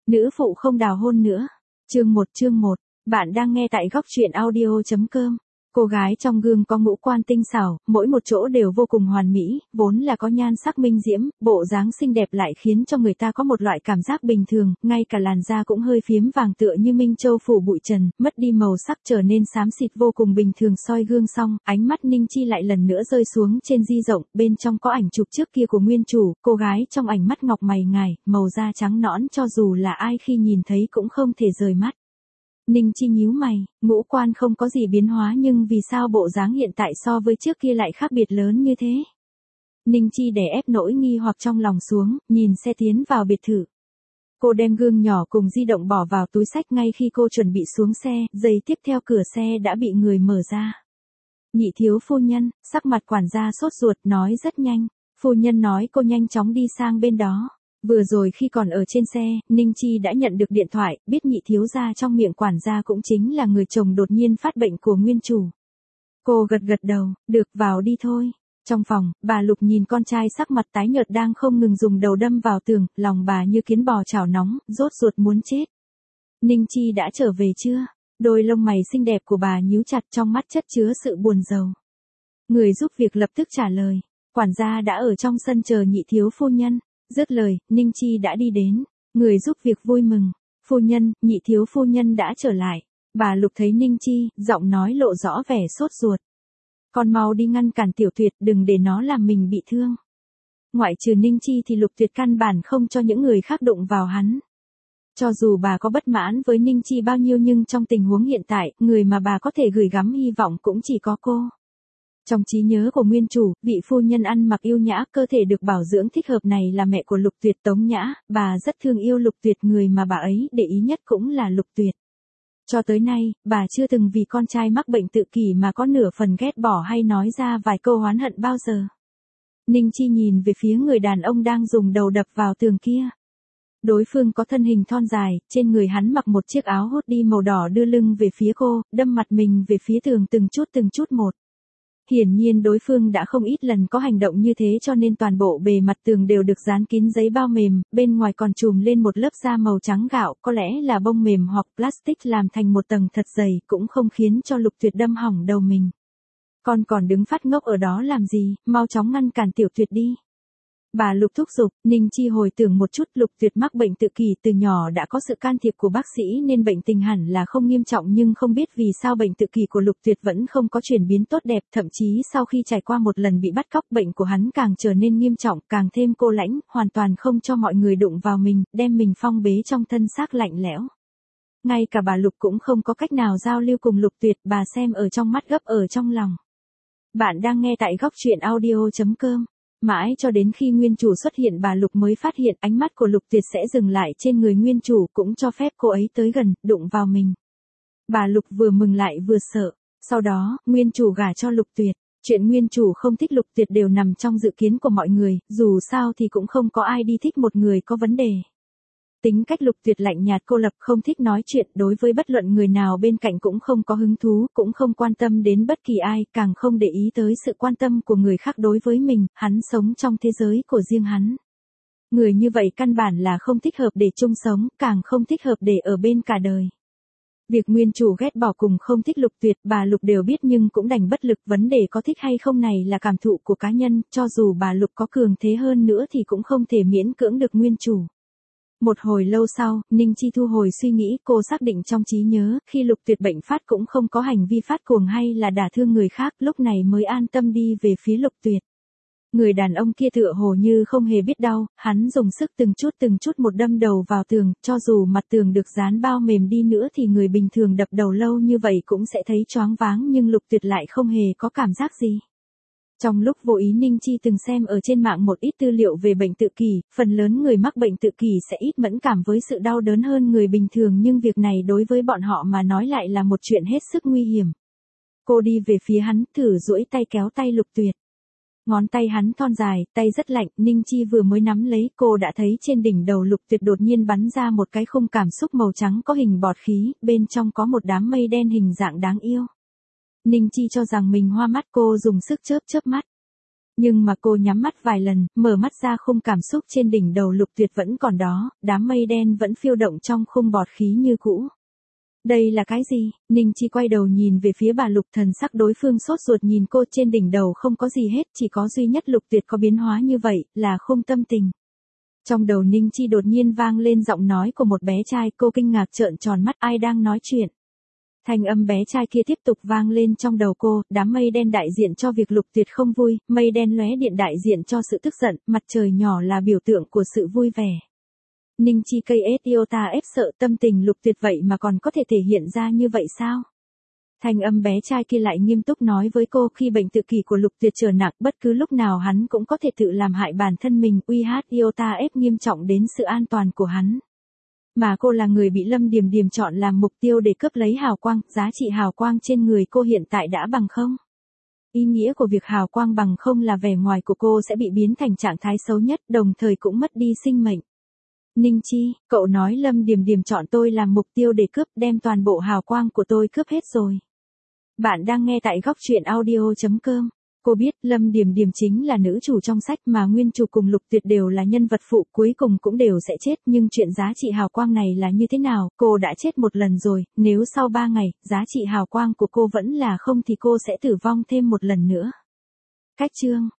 Nữ phụ không đào hôn nữa. Chương 1. Bạn đang nghe tại góc truyện audio.com. Cô gái trong gương có ngũ quan tinh xảo, mỗi một chỗ đều vô cùng hoàn mỹ, vốn là có nhan sắc minh diễm, bộ dáng xinh đẹp lại khiến cho người ta có một loại cảm giác bình thường, ngay cả làn da cũng hơi phiếm vàng tựa như minh châu phủ bụi trần, mất đi màu sắc trở nên xám xịt vô cùng bình thường. Soi gương xong, ánh mắt Ninh Chi lại lần nữa rơi xuống trên di rộng, bên trong có ảnh chụp trước kia của nguyên chủ, cô gái trong ảnh mắt ngọc mày ngài, màu da trắng nõn cho dù là ai khi nhìn thấy cũng không thể rời mắt. Ninh Chi nhíu mày, ngũ quan không có gì biến hóa nhưng vì sao bộ dáng hiện tại so với trước kia lại khác biệt lớn như thế? Ninh Chi đè ép nỗi nghi hoặc trong lòng xuống, nhìn xe tiến vào biệt thự. Cô đem gương nhỏ cùng di động bỏ vào túi xách ngay khi cô chuẩn bị xuống xe, giây tiếp theo cửa xe đã bị người mở ra. Nhị thiếu phu nhân, sắc mặt quản gia sốt ruột nói rất nhanh, phu nhân nói cô nhanh chóng đi sang bên đó. Vừa rồi khi còn ở trên xe, Ninh Chi đã nhận được điện thoại, biết nhị thiếu gia trong miệng quản gia cũng chính là người chồng đột nhiên phát bệnh của nguyên chủ. Cô gật gật đầu, được vào đi thôi. Trong phòng, bà Lục nhìn con trai sắc mặt tái nhợt đang không ngừng dùng đầu đâm vào tường, lòng bà như kiến bò chảo nóng, rốt ruột muốn chết. Ninh Chi đã trở về chưa? Đôi lông mày xinh đẹp của bà nhíu chặt, trong mắt chất chứa sự buồn rầu. Người giúp việc lập tức trả lời, quản gia đã ở trong sân chờ nhị thiếu phu nhân. Dứt lời, Ninh Chi đã đi đến, người giúp việc vui mừng, phu nhân, nhị thiếu phu nhân đã trở lại. Bà Lục thấy Ninh Chi, giọng nói lộ rõ vẻ sốt ruột. Con mau đi ngăn cản Tiểu Tuyệt, đừng để nó làm mình bị thương. Ngoại trừ Ninh Chi thì Lục Tuyệt căn bản không cho những người khác đụng vào hắn. Cho dù bà có bất mãn với Ninh Chi bao nhiêu nhưng trong tình huống hiện tại, người mà bà có thể gửi gắm hy vọng cũng chỉ có cô. Trong trí nhớ của nguyên chủ, vị phu nhân ăn mặc yêu nhã, cơ thể được bảo dưỡng thích hợp này là mẹ của Lục Tuyệt, Tống Nhã, bà rất thương yêu Lục Tuyệt, người mà bà ấy để ý nhất cũng là Lục Tuyệt. Cho tới nay, bà chưa từng vì con trai mắc bệnh tự kỷ mà có nửa phần ghét bỏ hay nói ra vài câu oán hận bao giờ. Ninh Chi nhìn về phía người đàn ông đang dùng đầu đập vào tường kia. Đối phương có thân hình thon dài, trên người hắn mặc một chiếc áo hoodie màu đỏ đưa lưng về phía cô, đâm mặt mình về phía tường từng chút một. Hiển nhiên đối phương đã không ít lần có hành động như thế cho nên toàn bộ bề mặt tường đều được dán kín giấy bao mềm, bên ngoài còn trùm lên một lớp da màu trắng gạo, có lẽ là bông mềm hoặc plastic làm thành một tầng thật dày, cũng không khiến cho Lục Tuyệt đâm hỏng đầu mình. Con còn đứng phát ngốc ở đó làm gì, mau chóng ngăn cản Tiểu Tuyệt đi. Bà Lục thúc giục. Ninh Chi hồi tưởng một chút, Lục Tuyệt mắc bệnh tự kỷ từ nhỏ đã có sự can thiệp của bác sĩ nên bệnh tình hẳn là không nghiêm trọng, nhưng không biết vì sao bệnh tự kỷ của Lục Tuyệt vẫn không có chuyển biến tốt đẹp, thậm chí sau khi trải qua một lần bị bắt cóc, bệnh của hắn càng trở nên nghiêm trọng, càng thêm cô lãnh, hoàn toàn không cho mọi người đụng vào mình, đem mình phong bế trong thân xác lạnh lẽo. Ngay cả bà Lục cũng không có cách nào giao lưu cùng Lục Tuyệt, bà xem ở trong mắt gấp ở trong lòng. Bạn đang nghe tại góc truyện audio.com. Mãi cho đến khi nguyên chủ xuất hiện bà Lục mới phát hiện ánh mắt của Lục Tuyệt sẽ dừng lại trên người nguyên chủ, cũng cho phép cô ấy tới gần, đụng vào mình. Bà Lục vừa mừng lại vừa sợ. Sau đó, nguyên chủ gả cho Lục Tuyệt. Chuyện nguyên chủ không thích Lục Tuyệt đều nằm trong dự kiến của mọi người, dù sao thì cũng không có ai đi thích một người có vấn đề. Tính cách Lục Tuyệt lạnh nhạt cô lập, không thích nói chuyện, đối với bất luận người nào bên cạnh cũng không có hứng thú, cũng không quan tâm đến bất kỳ ai, càng không để ý tới sự quan tâm của người khác đối với mình, hắn sống trong thế giới của riêng hắn. Người như vậy căn bản là không thích hợp để chung sống, càng không thích hợp để ở bên cả đời. Việc nguyên chủ ghét bỏ cùng không thích Lục Tuyệt, bà Lục đều biết nhưng cũng đành bất lực, vấn đề có thích hay không này là cảm thụ của cá nhân, cho dù bà Lục có cường thế hơn nữa thì cũng không thể miễn cưỡng được nguyên chủ. Một hồi lâu sau, Ninh Chi thu hồi suy nghĩ, cô xác định trong trí nhớ, khi Lục Tuyệt bệnh phát cũng không có hành vi phát cuồng hay là đả thương người khác, lúc này mới an tâm đi về phía Lục Tuyệt. Người đàn ông kia tựa hồ như không hề biết đau, hắn dùng sức từng chút một đâm đầu vào tường, cho dù mặt tường được dán bao mềm đi nữa thì người bình thường đập đầu lâu như vậy cũng sẽ thấy choáng váng, nhưng Lục Tuyệt lại không hề có cảm giác gì. Trong lúc vô ý Ninh Chi từng xem ở trên mạng một ít tư liệu về bệnh tự kỷ, phần lớn người mắc bệnh tự kỷ sẽ ít mẫn cảm với sự đau đớn hơn người bình thường, nhưng việc này đối với bọn họ mà nói lại là một chuyện hết sức nguy hiểm. Cô đi về phía hắn, thử duỗi tay kéo tay Lục Tuyệt. Ngón tay hắn thon dài, tay rất lạnh, Ninh Chi vừa mới nắm lấy, cô đã thấy trên đỉnh đầu Lục Tuyệt đột nhiên bắn ra một cái khung cảm xúc màu trắng có hình bọt khí, bên trong có một đám mây đen hình dạng đáng yêu. Ninh Chi cho rằng mình hoa mắt, cô dùng sức chớp mắt. Nhưng mà cô nhắm mắt vài lần, mở mắt ra khung cảm xúc trên đỉnh đầu Lục Tuyệt vẫn còn đó, đám mây đen vẫn phiêu động trong khung bọt khí như cũ. Đây là cái gì? Ninh Chi quay đầu nhìn về phía bà Lục, thần sắc đối phương sốt ruột nhìn cô, trên đỉnh đầu không có gì hết, chỉ có duy nhất Lục Tuyệt có biến hóa như vậy, là khung tâm tình. Trong đầu Ninh Chi đột nhiên vang lên giọng nói của một bé trai, cô kinh ngạc trợn tròn mắt, ai đang nói chuyện. Thanh âm bé trai kia tiếp tục vang lên trong đầu cô, đám mây đen đại diện cho việc Lục Tuyệt không vui, mây đen lóe điện đại diện cho sự tức giận, mặt trời nhỏ là biểu tượng của sự vui vẻ. Ninh Chi cây ết iota ép sợ, tâm tình Lục Tuyệt vậy mà còn có thể thể hiện ra như vậy sao? Thanh âm bé trai kia lại nghiêm túc nói với cô, khi bệnh tự kỷ của Lục Tuyệt trở nặng, bất cứ lúc nào hắn cũng có thể tự làm hại bản thân mình, iota ép nghiêm trọng đến sự an toàn của hắn. Mà cô là người bị Lâm Điềm Điềm chọn làm mục tiêu để cướp lấy hào quang, giá trị hào quang trên người cô hiện tại đã bằng không. Ý nghĩa của việc hào quang bằng không là vẻ ngoài của cô sẽ bị biến thành trạng thái xấu nhất, đồng thời cũng mất đi sinh mệnh. Ninh Chi, cậu nói Lâm Điềm Điềm chọn tôi làm mục tiêu để cướp, đem toàn bộ hào quang của tôi cướp hết rồi. Bạn đang nghe tại góc truyện audio.com. Cô biết Lâm Điềm Điềm chính là nữ chủ trong sách, mà nguyên chủ cùng Lục Tuyệt đều là nhân vật phụ, cuối cùng cũng đều sẽ chết, nhưng chuyện giá trị hào quang này là như thế nào? Cô đã chết một lần rồi, nếu sau 3 ngày, giá trị hào quang của cô vẫn là không thì cô sẽ tử vong thêm một lần nữa. Cách chương